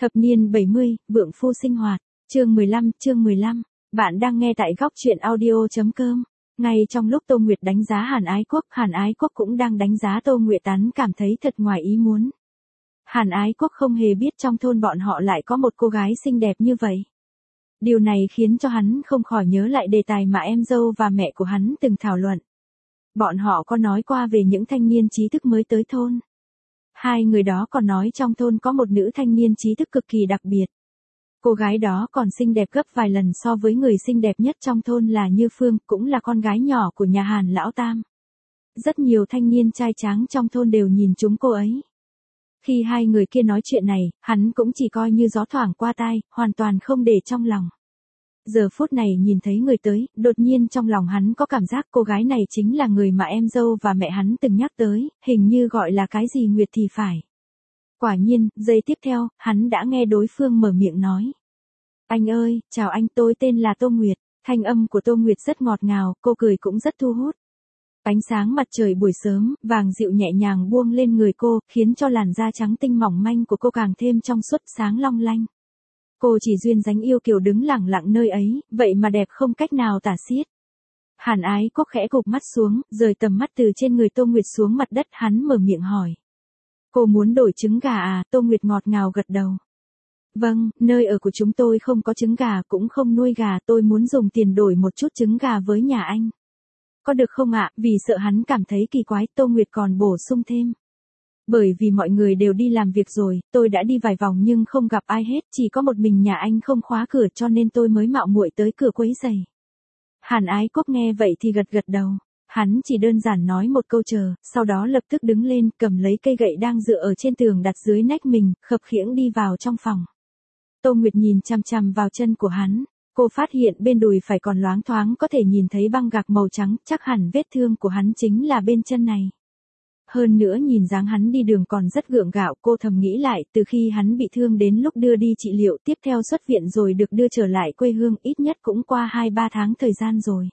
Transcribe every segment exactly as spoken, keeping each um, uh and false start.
Thập niên bảy mươi, vượng phu sinh hoạt, chương mười lăm, chương mười lăm. Bạn đang nghe tại góc truyện audio.com. Ngay trong lúc Tô Nguyệt đánh giá Hàn Ái Quốc, Hàn Ái Quốc cũng đang đánh giá Tô Nguyệt Tán, cảm thấy thật ngoài ý muốn. Hàn Ái Quốc không hề biết trong thôn bọn họ lại có một cô gái xinh đẹp như vậy. Điều này khiến cho hắn không khỏi nhớ lại đề tài mà em dâu và mẹ của hắn từng thảo luận. Bọn họ có nói qua về những thanh niên trí thức mới tới thôn. Hai người đó còn nói trong thôn có một nữ thanh niên trí thức cực kỳ đặc biệt. Cô gái đó còn xinh đẹp gấp vài lần so với người xinh đẹp nhất trong thôn là Như Phương, cũng là con gái nhỏ của nhà Hàn Lão Tam. Rất nhiều thanh niên trai tráng trong thôn đều nhìn trúng cô ấy. Khi hai người kia nói chuyện này, hắn cũng chỉ coi như gió thoảng qua tai, hoàn toàn không để trong lòng. Giờ phút này nhìn thấy người tới, đột nhiên trong lòng hắn có cảm giác cô gái này chính là người mà em dâu và mẹ hắn từng nhắc tới, hình như gọi là cái gì Nguyệt thì phải. Quả nhiên, giây tiếp theo, hắn đã nghe đối phương mở miệng nói. Anh ơi, chào anh, tôi tên là Tô Nguyệt. Thanh âm của Tô Nguyệt rất ngọt ngào, cô cười cũng rất thu hút. Ánh sáng mặt trời buổi sớm, vàng dịu nhẹ nhàng buông lên người cô, khiến cho làn da trắng tinh mỏng manh của cô càng thêm trong suốt sáng long lanh. Cô chỉ duyên dáng yêu kiều đứng lẳng lặng nơi ấy, vậy mà đẹp không cách nào tả xiết. Hàn Ái Quốc khẽ gục mắt xuống, rời tầm mắt từ trên người Tô Nguyệt xuống mặt đất, hắn mở miệng hỏi. Cô muốn đổi trứng gà à? Tô Nguyệt ngọt ngào gật đầu. Vâng, nơi ở của chúng tôi không có trứng gà cũng không nuôi gà, tôi muốn dùng tiền đổi một chút trứng gà với nhà anh. Có được không ạ? Vì sợ hắn cảm thấy kỳ quái, Tô Nguyệt còn bổ sung thêm. Bởi vì mọi người đều đi làm việc rồi, tôi đã đi vài vòng nhưng không gặp ai hết, chỉ có một mình nhà anh không khóa cửa cho nên tôi mới mạo muội tới cửa quấy rầy. Hàn Ái Quốc nghe vậy thì gật gật đầu. Hắn chỉ đơn giản nói một câu chờ, sau đó lập tức đứng lên, cầm lấy cây gậy đang dựa ở trên tường đặt dưới nách mình, khập khiễng đi vào trong phòng. Tô Nguyệt nhìn chằm chằm vào chân của hắn, cô phát hiện bên đùi phải còn loáng thoáng có thể nhìn thấy băng gạc màu trắng, chắc hẳn vết thương của hắn chính là bên chân này. Hơn nữa nhìn dáng hắn đi đường còn rất gượng gạo, cô thầm nghĩ lại, từ khi hắn bị thương đến lúc đưa đi trị liệu tiếp theo xuất viện rồi được đưa trở lại quê hương, ít nhất cũng qua hai ba tháng thời gian rồi.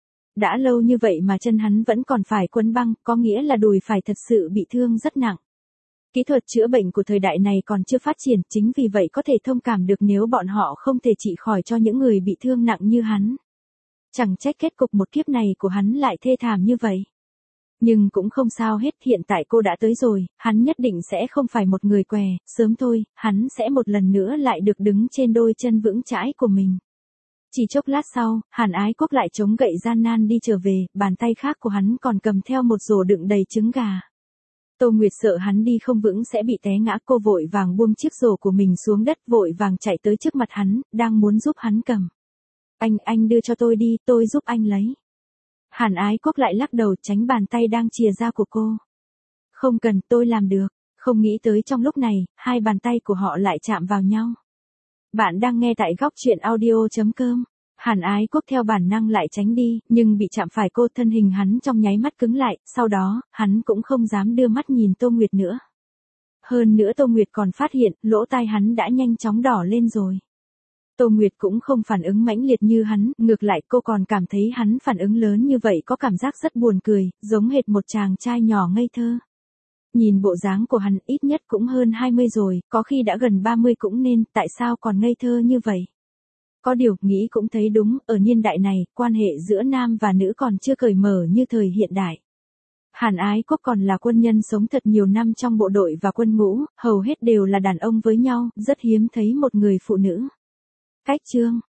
Đã lâu như vậy mà chân hắn vẫn còn phải quấn băng, có nghĩa là đùi phải thật sự bị thương rất nặng. Kỹ thuật chữa bệnh của thời đại này còn chưa phát triển, chính vì vậy có thể thông cảm được nếu bọn họ không thể trị khỏi cho những người bị thương nặng như hắn. Chẳng trách kết cục một kiếp này của hắn lại thê thảm như vậy. Nhưng cũng không sao hết, hiện tại cô đã tới rồi, hắn nhất định sẽ không phải một người què, sớm thôi, hắn sẽ một lần nữa lại được đứng trên đôi chân vững chãi của mình. Chỉ chốc lát sau, Hàn Ái Quốc lại chống gậy gian nan đi trở về, bàn tay khác của hắn còn cầm theo một rổ đựng đầy trứng gà. Tô Nguyệt sợ hắn đi không vững sẽ bị té ngã, cô vội vàng buông chiếc rổ của mình xuống đất, vội vàng chạy tới trước mặt hắn, đang muốn giúp hắn cầm. Anh, anh đưa cho tôi đi, tôi giúp anh lấy. Hàn Ái Quốc lại lắc đầu tránh bàn tay đang chìa ra của cô. Không cần, tôi làm được. Không nghĩ tới trong lúc này, hai bàn tay của họ lại chạm vào nhau. Bạn đang nghe tại góc truyện audio.com. Hàn Ái Quốc theo bản năng lại tránh đi, nhưng bị chạm phải cô, thân hình hắn trong nháy mắt cứng lại, sau đó, hắn cũng không dám đưa mắt nhìn Tô Nguyệt nữa. Hơn nữa Tô Nguyệt còn phát hiện, lỗ tai hắn đã nhanh chóng đỏ lên rồi. Tô Nguyệt cũng không phản ứng mãnh liệt như hắn, ngược lại cô còn cảm thấy hắn phản ứng lớn như vậy có cảm giác rất buồn cười, giống hệt một chàng trai nhỏ ngây thơ. Nhìn bộ dáng của hắn ít nhất cũng hơn hai mươi rồi, có khi đã gần ba mươi cũng nên, tại sao còn ngây thơ như vậy? Có điều, nghĩ cũng thấy đúng, ở niên đại này, quan hệ giữa nam và nữ còn chưa cởi mở như thời hiện đại. Hàn Ái Quốc còn là quân nhân sống thật nhiều năm trong bộ đội và quân ngũ, hầu hết đều là đàn ông với nhau, rất hiếm thấy một người phụ nữ. Cách chương